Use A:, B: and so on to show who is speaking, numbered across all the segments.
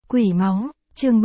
A: Quỷ máu, chương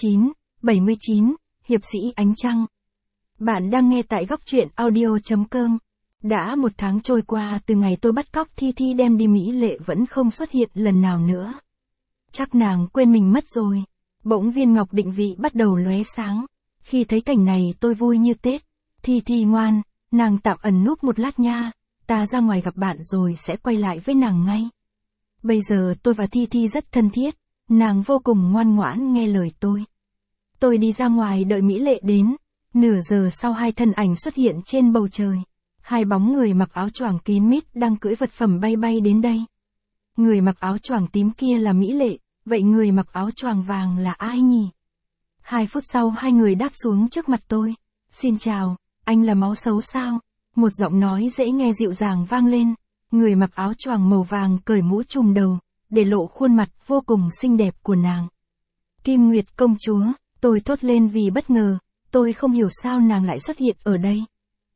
A: 79, Hiệp sĩ Ánh Trăng. Bạn đang nghe tại góc truyện audio.com. Đã một tháng trôi qua từ ngày tôi bắt cóc Thi Thi đem đi Mỹ Lệ vẫn không xuất hiện lần nào nữa. Chắc nàng quên mình mất rồi. Bỗng viên ngọc định vị bắt đầu lóe sáng. Khi thấy cảnh này tôi vui như Tết. Thi Thi ngoan, nàng tạm ẩn núp một lát nha. Ta ra ngoài gặp bạn rồi sẽ quay lại với nàng ngay. Bây giờ tôi và Thi Thi rất thân thiết. Nàng vô cùng ngoan ngoãn nghe lời tôi. Tôi đi ra ngoài đợi Mỹ Lệ đến. Nửa giờ sau hai thân ảnh xuất hiện trên bầu trời. Hai bóng người mặc áo choàng kín mít đang cưỡi vật phẩm bay bay đến đây. Người mặc áo choàng tím kia là Mỹ Lệ, vậy người mặc áo choàng vàng là ai nhỉ? 2 phút sau hai người đáp xuống trước mặt tôi. Xin chào, anh là Máu Xấu sao? Một giọng nói dễ nghe dịu dàng vang lên. Người mặc áo choàng màu vàng cởi mũ trùm đầu, để lộ khuôn mặt vô cùng xinh đẹp của nàng. Kim Nguyệt công chúa, tôi thốt lên vì bất ngờ, tôi không hiểu sao nàng lại xuất hiện ở đây.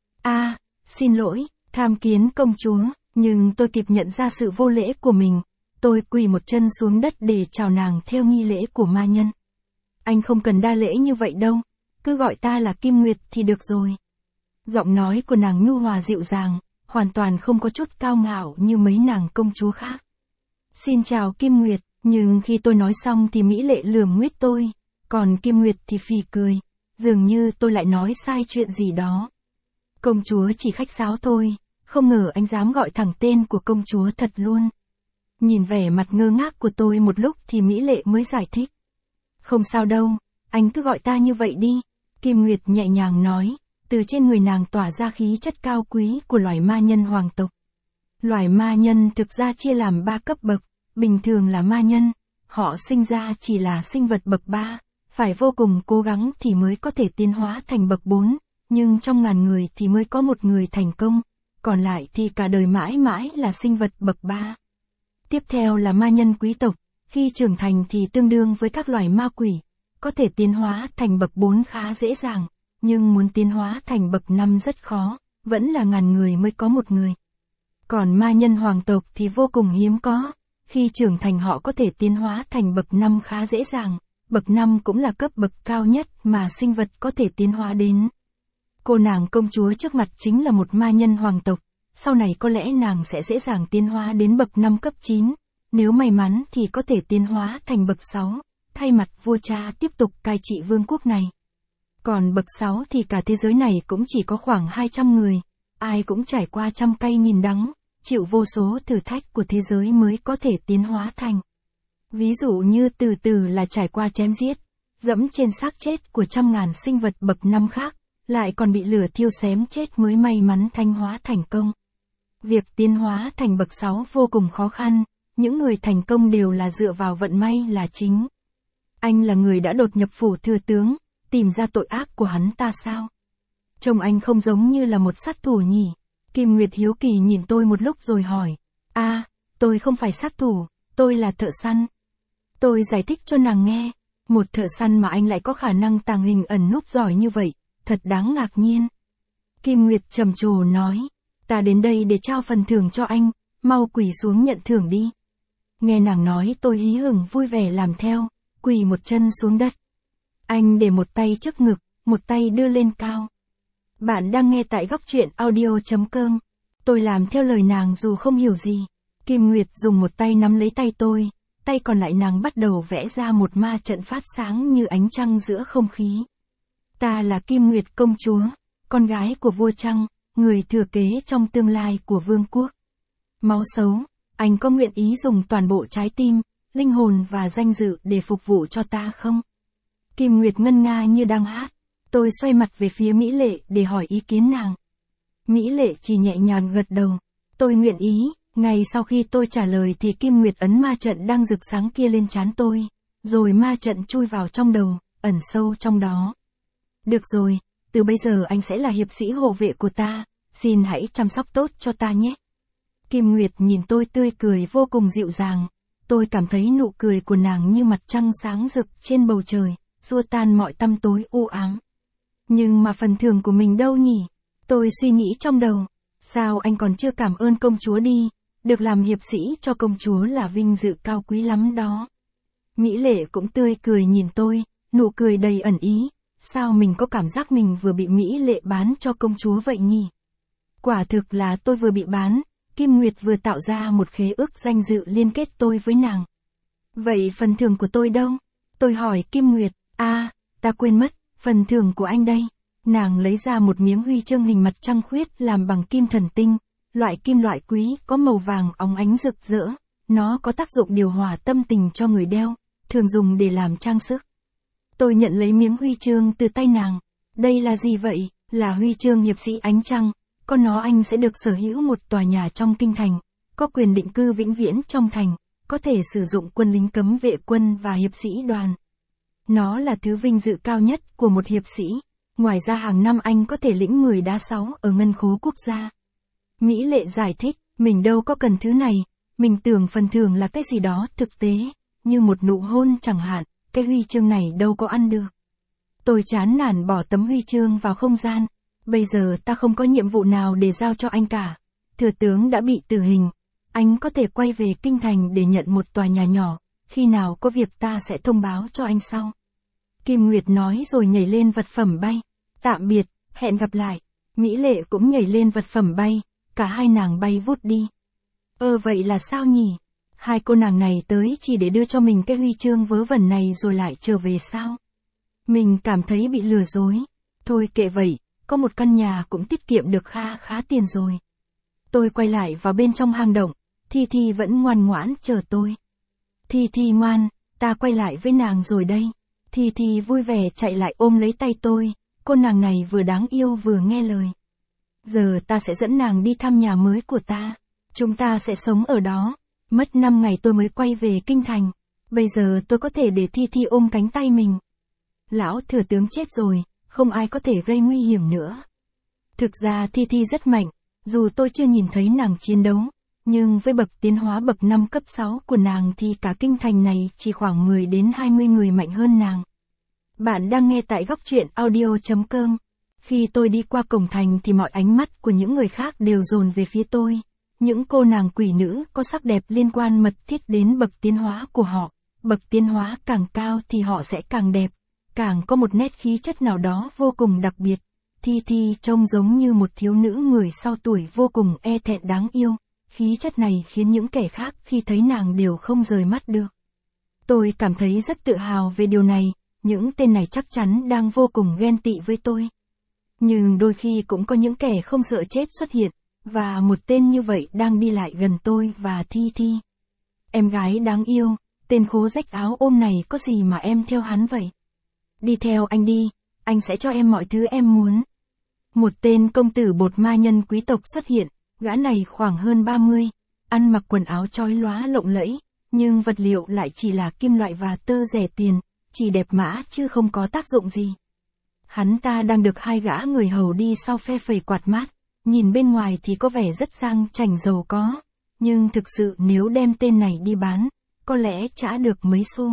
A: Xin lỗi, tham kiến công chúa, nhưng tôi kịp nhận ra sự vô lễ của mình. Tôi quỳ một chân xuống đất để chào nàng theo nghi lễ của ma nhân. Anh không cần đa lễ như vậy đâu, cứ gọi ta là Kim Nguyệt thì được rồi. Giọng nói của nàng nhu hòa dịu dàng, hoàn toàn không có chút cao ngạo như mấy nàng công chúa khác. Xin chào Kim Nguyệt, nhưng khi tôi nói xong thì Mỹ Lệ lườm nguyết tôi, còn Kim Nguyệt thì phì cười, dường như tôi lại nói sai chuyện gì đó. Công chúa chỉ khách sáo thôi, không ngờ anh dám gọi thẳng tên của công chúa thật luôn. Nhìn vẻ mặt ngơ ngác của tôi một lúc thì Mỹ Lệ mới giải thích. Không sao đâu, anh cứ gọi ta như vậy đi, Kim Nguyệt nhẹ nhàng nói, từ trên người nàng tỏa ra khí chất cao quý của loài ma nhân hoàng tộc. Loài ma nhân thực ra chia làm 3 cấp bậc, bình thường là ma nhân, họ sinh ra chỉ là sinh vật bậc 3, phải vô cùng cố gắng thì mới có thể tiến hóa thành bậc 4, nhưng trong ngàn người thì mới có một người thành công, còn lại thì cả đời mãi mãi là sinh vật bậc 3. Tiếp theo là ma nhân quý tộc, khi trưởng thành thì tương đương với các loài ma quỷ, có thể tiến hóa thành bậc 4 khá dễ dàng, nhưng muốn tiến hóa thành bậc 5 rất khó, vẫn là ngàn người mới có một người. Còn ma nhân hoàng tộc thì vô cùng hiếm có, khi trưởng thành họ có thể tiến hóa thành bậc 5 khá dễ dàng, bậc 5 cũng là cấp bậc cao nhất mà sinh vật có thể tiến hóa đến. Cô nàng công chúa trước mặt chính là một ma nhân hoàng tộc, sau này có lẽ nàng sẽ dễ dàng tiến hóa đến bậc 5 cấp 9, nếu may mắn thì có thể tiến hóa thành bậc 6, thay mặt vua cha tiếp tục cai trị vương quốc này. Còn bậc 6 thì cả thế giới này cũng chỉ có khoảng 200 người, ai cũng trải qua trăm cay nghìn đắng, chịu vô số thử thách của thế giới mới có thể tiến hóa thành. Ví dụ như từ từ là trải qua chém giết, dẫm trên xác chết của trăm ngàn sinh vật bậc 5 khác, lại còn bị lửa thiêu xém chết mới may mắn thanh hóa thành công. Việc tiến hóa thành bậc 6 vô cùng khó khăn, những người thành công đều là dựa vào vận may là chính. Anh là người đã đột nhập phủ thừa tướng, tìm ra tội ác của hắn ta sao? Trông anh không giống như là một sát thủ nhỉ? Kim Nguyệt hiếu kỳ nhìn tôi một lúc rồi hỏi. Tôi không phải sát thủ, tôi là thợ săn. Tôi giải thích cho nàng nghe, một thợ săn mà anh lại có khả năng tàng hình ẩn núp giỏi như vậy, thật đáng ngạc nhiên. Kim Nguyệt trầm trồ nói, ta đến đây để trao phần thưởng cho anh, mau quỳ xuống nhận thưởng đi. Nghe nàng nói tôi hí hửng vui vẻ làm theo, quỳ một chân xuống đất. Anh để một tay trước ngực, một tay đưa lên cao. Bạn đang nghe tại góc truyện audio.com. Tôi làm theo lời nàng dù không hiểu gì. Kim Nguyệt dùng một tay nắm lấy tay tôi, tay còn lại nàng bắt đầu vẽ ra một ma trận phát sáng như ánh trăng giữa không khí. Ta là Kim Nguyệt công chúa, con gái của vua Trăng, người thừa kế trong tương lai của vương quốc. Máu Xấu, anh có nguyện ý dùng toàn bộ trái tim, linh hồn và danh dự để phục vụ cho ta không? Kim Nguyệt ngân nga như đang hát. Tôi xoay mặt về phía Mỹ Lệ để hỏi ý kiến nàng. Mỹ Lệ chỉ nhẹ nhàng gật đầu. Tôi nguyện ý. Ngay sau khi tôi trả lời thì Kim Nguyệt ấn ma trận đang rực sáng kia lên trán tôi, rồi ma trận chui vào trong đầu, ẩn sâu trong đó. Được rồi, từ bây giờ anh sẽ là hiệp sĩ hộ vệ của ta, xin hãy chăm sóc tốt cho ta nhé. Kim Nguyệt nhìn tôi tươi cười vô cùng dịu dàng, tôi cảm thấy nụ cười của nàng như mặt trăng sáng rực trên bầu trời, xua tan mọi tăm tối u ám. Nhưng mà phần thưởng của mình đâu nhỉ? Tôi suy nghĩ trong đầu, sao anh còn chưa cảm ơn công chúa đi, được làm hiệp sĩ cho công chúa là vinh dự cao quý lắm đó. Mỹ Lệ cũng tươi cười nhìn tôi, nụ cười đầy ẩn ý, sao mình có cảm giác mình vừa bị Mỹ Lệ bán cho công chúa vậy nhỉ? Quả thực là tôi vừa bị bán, Kim Nguyệt vừa tạo ra một khế ước danh dự liên kết tôi với nàng. Vậy phần thưởng của tôi đâu? Tôi hỏi Kim Nguyệt, ta quên mất, phần thưởng của anh đây. Nàng lấy ra một miếng huy chương hình mặt trăng khuyết làm bằng kim thần tinh, loại kim loại quý có màu vàng óng ánh rực rỡ, nó có tác dụng điều hòa tâm tình cho người đeo, thường dùng để làm trang sức. Tôi nhận lấy miếng huy chương từ tay nàng. Đây là gì vậy? Là huy chương hiệp sĩ ánh trăng, có nó anh sẽ được sở hữu một tòa nhà trong kinh thành, có quyền định cư vĩnh viễn trong thành, có thể sử dụng quân lính cấm vệ quân và hiệp sĩ đoàn. Nó là thứ vinh dự cao nhất của một hiệp sĩ. Ngoài ra hàng năm anh có thể lĩnh 10 đá 6 ở ngân khố quốc gia. Mỹ Lệ giải thích, mình đâu có cần thứ này, mình tưởng phần thưởng là cái gì đó thực tế, như một nụ hôn chẳng hạn, cái huy chương này đâu có ăn được. Tôi chán nản bỏ tấm huy chương vào không gian, bây giờ ta không có nhiệm vụ nào để giao cho anh cả. Thừa tướng đã bị tử hình, anh có thể quay về kinh thành để nhận một tòa nhà nhỏ, khi nào có việc ta sẽ thông báo cho anh sau. Kim Nguyệt nói rồi nhảy lên vật phẩm bay. Tạm biệt, hẹn gặp lại. Mỹ Lệ cũng nhảy lên vật phẩm bay, cả hai nàng bay vút đi. Vậy là sao nhỉ? Hai cô nàng này tới chỉ để đưa cho mình cái huy chương vớ vẩn này rồi lại trở về sao? Mình cảm thấy bị lừa dối. Thôi kệ vậy, có một căn nhà cũng tiết kiệm được khá tiền rồi. Tôi quay lại vào bên trong hang động, Thi Thi vẫn ngoan ngoãn chờ tôi. Thi Thi ngoan, ta quay lại với nàng rồi đây. Thi Thi vui vẻ chạy lại ôm lấy tay tôi, cô nàng này vừa đáng yêu vừa nghe lời. Giờ ta sẽ dẫn nàng đi thăm nhà mới của ta. Chúng ta sẽ sống ở đó. Mất 5 ngày tôi mới quay về kinh thành. Bây giờ tôi có thể để Thi Thi ôm cánh tay mình. Lão thừa tướng chết rồi, không ai có thể gây nguy hiểm nữa. Thực ra Thi Thi rất mạnh, dù tôi chưa nhìn thấy nàng chiến đấu, nhưng với bậc tiến hóa bậc 5 cấp 6 của nàng thì cả kinh thành này chỉ khoảng 10 đến 20 người mạnh hơn nàng. Bạn đang nghe tại góc truyện audio.com. Khi tôi đi qua cổng thành thì mọi ánh mắt của những người khác đều dồn về phía tôi. Những cô nàng quỷ nữ có sắc đẹp liên quan mật thiết đến bậc tiến hóa của họ. Bậc tiến hóa càng cao thì họ sẽ càng đẹp, càng có một nét khí chất nào đó vô cùng đặc biệt. Thi Thi trông giống như một thiếu nữ người sau tuổi vô cùng e thẹn đáng yêu. Khí chất này khiến những kẻ khác khi thấy nàng đều không rời mắt được. Tôi cảm thấy rất tự hào về điều này, những tên này chắc chắn đang vô cùng ghen tị với tôi. Nhưng đôi khi cũng có những kẻ không sợ chết xuất hiện, và một tên như vậy đang đi lại gần tôi và Thi Thi. Em gái đáng yêu, tên khố rách áo ôm này có gì mà em theo hắn vậy? Đi theo anh đi, anh sẽ cho em mọi thứ em muốn. Một tên công tử bột ma nhân quý tộc xuất hiện, gã này khoảng hơn 30, ăn mặc quần áo chói lóa lộng lẫy, nhưng vật liệu lại chỉ là kim loại và tơ rẻ tiền, chỉ đẹp mã chứ không có tác dụng gì. Hắn ta đang được hai gã người hầu đi sau phe phẩy quạt mát, nhìn bên ngoài thì có vẻ rất sang chảnh giàu có, nhưng thực sự nếu đem tên này đi bán, có lẽ trả được mấy xu.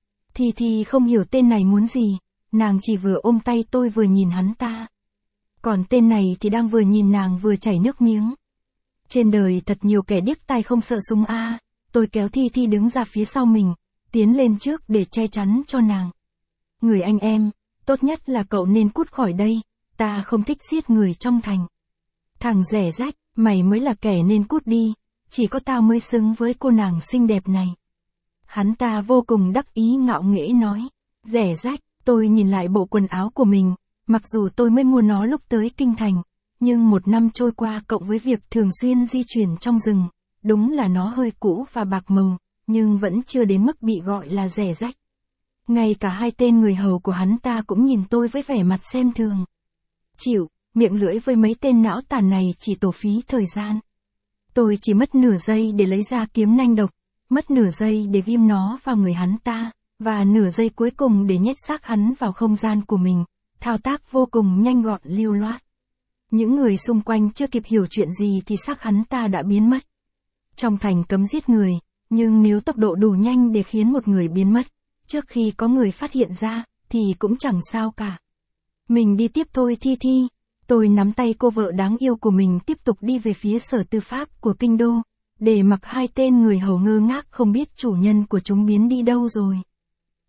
A: Thì không hiểu tên này muốn gì, nàng chỉ vừa ôm tay tôi vừa nhìn hắn ta. Còn tên này thì đang vừa nhìn nàng vừa chảy nước miếng. Trên đời thật nhiều kẻ điếc tai không sợ súng a. Tôi kéo Thi đứng ra phía sau mình, tiến lên trước để che chắn cho nàng. Người anh em, tốt nhất là cậu nên cút khỏi đây, ta không thích giết người trong thành. Thằng rẻ rách, mày mới là kẻ nên cút đi, chỉ có tao mới xứng với cô nàng xinh đẹp này. Hắn ta vô cùng đắc ý ngạo nghễ nói, rẻ rách, tôi nhìn lại bộ quần áo của mình, mặc dù tôi mới mua nó lúc tới kinh thành, nhưng 1 năm trôi qua cộng với việc thường xuyên di chuyển trong rừng, đúng là nó hơi cũ và bạc màu, nhưng vẫn chưa đến mức bị gọi là rẻ rách. Ngay cả hai tên người hầu của hắn ta cũng nhìn tôi với vẻ mặt xem thường. Chịu, miệng lưỡi với mấy tên não tàn này chỉ tổ phí thời gian. Tôi chỉ mất nửa giây để lấy ra kiếm nanh độc, mất nửa giây để ghim nó vào người hắn ta, và nửa giây cuối cùng để nhét xác hắn vào không gian của mình, thao tác vô cùng nhanh gọn lưu loát. Những người xung quanh chưa kịp hiểu chuyện gì thì xác hắn ta đã biến mất. Trong thành cấm giết người, nhưng nếu tốc độ đủ nhanh để khiến một người biến mất, trước khi có người phát hiện ra, thì cũng chẳng sao cả. Mình đi tiếp thôi Thi. Tôi nắm tay cô vợ đáng yêu của mình tiếp tục đi về phía sở tư pháp của kinh đô, để mặc hai tên người hầu ngơ ngác không biết chủ nhân của chúng biến đi đâu rồi.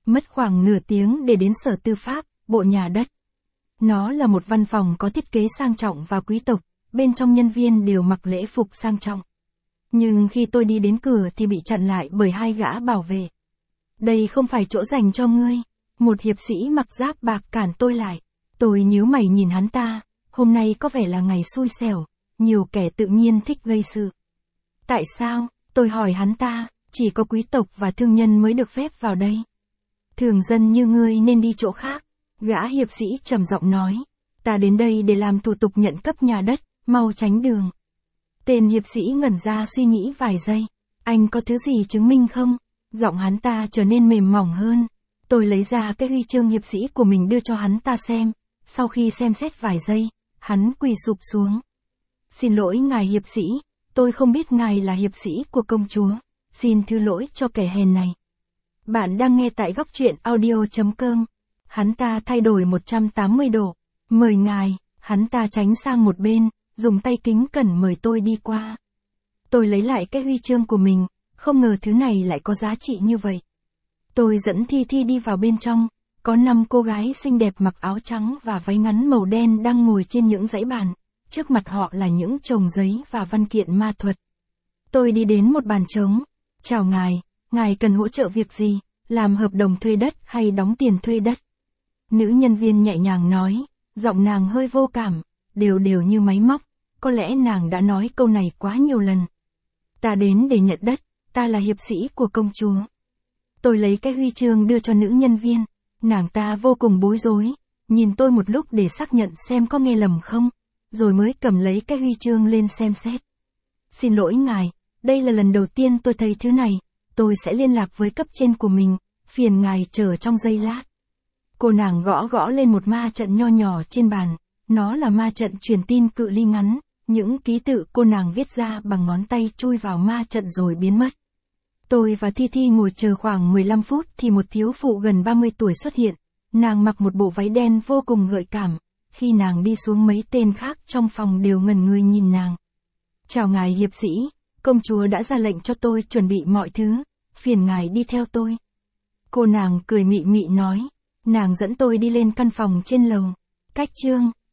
A: Mất khoảng nửa tiếng để đến Sở Tư pháp, Bộ Nhà đất. Nó là một văn phòng có thiết kế sang trọng và quý tộc, bên trong nhân viên đều mặc lễ phục sang trọng. Nhưng khi tôi đi đến cửa thì bị chặn lại bởi hai gã bảo vệ. Đây không phải chỗ dành cho ngươi. Một hiệp sĩ mặc giáp bạc cản tôi lại. Tôi nhíu mày nhìn hắn ta, hôm nay có vẻ là ngày xui xẻo, nhiều kẻ tự nhiên thích gây sự. Tại sao? Tôi hỏi hắn ta, chỉ có quý tộc và thương nhân mới được phép vào đây. Thường dân như ngươi nên đi chỗ khác. Gã hiệp sĩ trầm giọng nói, ta đến đây để làm thủ tục nhận cấp nhà đất, mau tránh đường. Tên hiệp sĩ ngẩn ra suy nghĩ vài giây. Anh có thứ gì chứng minh không? Giọng hắn ta trở nên mềm mỏng hơn. Tôi lấy ra cái huy chương hiệp sĩ của mình đưa cho hắn ta xem. Sau khi xem xét vài giây, hắn quỳ sụp xuống. Xin lỗi ngài hiệp sĩ, tôi không biết ngài là hiệp sĩ của công chúa. Xin thứ lỗi cho kẻ hèn này. Bạn đang nghe tại góc truyện audio.com. Hắn ta thay đổi 180 độ. Mời ngài, hắn ta tránh sang một bên, dùng tay kính cẩn mời tôi đi qua. Tôi lấy lại cái huy chương của mình, không ngờ thứ này lại có giá trị như vậy. Tôi dẫn Thi Thi đi vào bên trong, có 5 cô gái xinh đẹp mặc áo trắng và váy ngắn màu đen đang ngồi trên những dãy bàn, trước mặt họ là những chồng giấy và văn kiện ma thuật. Tôi đi đến một bàn trống, chào ngài cần hỗ trợ việc gì, làm hợp đồng thuê đất hay đóng tiền thuê đất? Nữ nhân viên nhẹ nhàng nói, giọng nàng hơi vô cảm, đều như máy móc, có lẽ nàng đã nói câu này quá nhiều lần. Ta đến để nhận đất, ta là hiệp sĩ của công chúa. Tôi lấy cái huy chương đưa cho nữ nhân viên, nàng ta vô cùng bối rối, nhìn tôi một lúc để xác nhận xem có nghe lầm không, rồi mới cầm lấy cái huy chương lên xem xét. Xin lỗi ngài, đây là lần đầu tiên tôi thấy thứ này, tôi sẽ liên lạc với cấp trên của mình, phiền ngài chờ trong giây lát. Cô nàng gõ lên một ma trận nho nhỏ trên bàn, nó là ma trận truyền tin cự ly ngắn, những ký tự cô nàng viết ra bằng ngón tay chui vào ma trận rồi biến mất. Tôi và Thi Thi ngồi chờ khoảng 15 phút thì một thiếu phụ gần 30 tuổi xuất hiện, nàng mặc một bộ váy đen vô cùng gợi cảm, khi nàng đi xuống mấy tên khác trong phòng đều ngẩn người nhìn nàng. Chào ngài hiệp sĩ, công chúa đã ra lệnh cho tôi chuẩn bị mọi thứ, phiền ngài đi theo tôi. Cô nàng cười mị mị nói, nàng dẫn tôi đi lên căn phòng trên lầu. Cách chương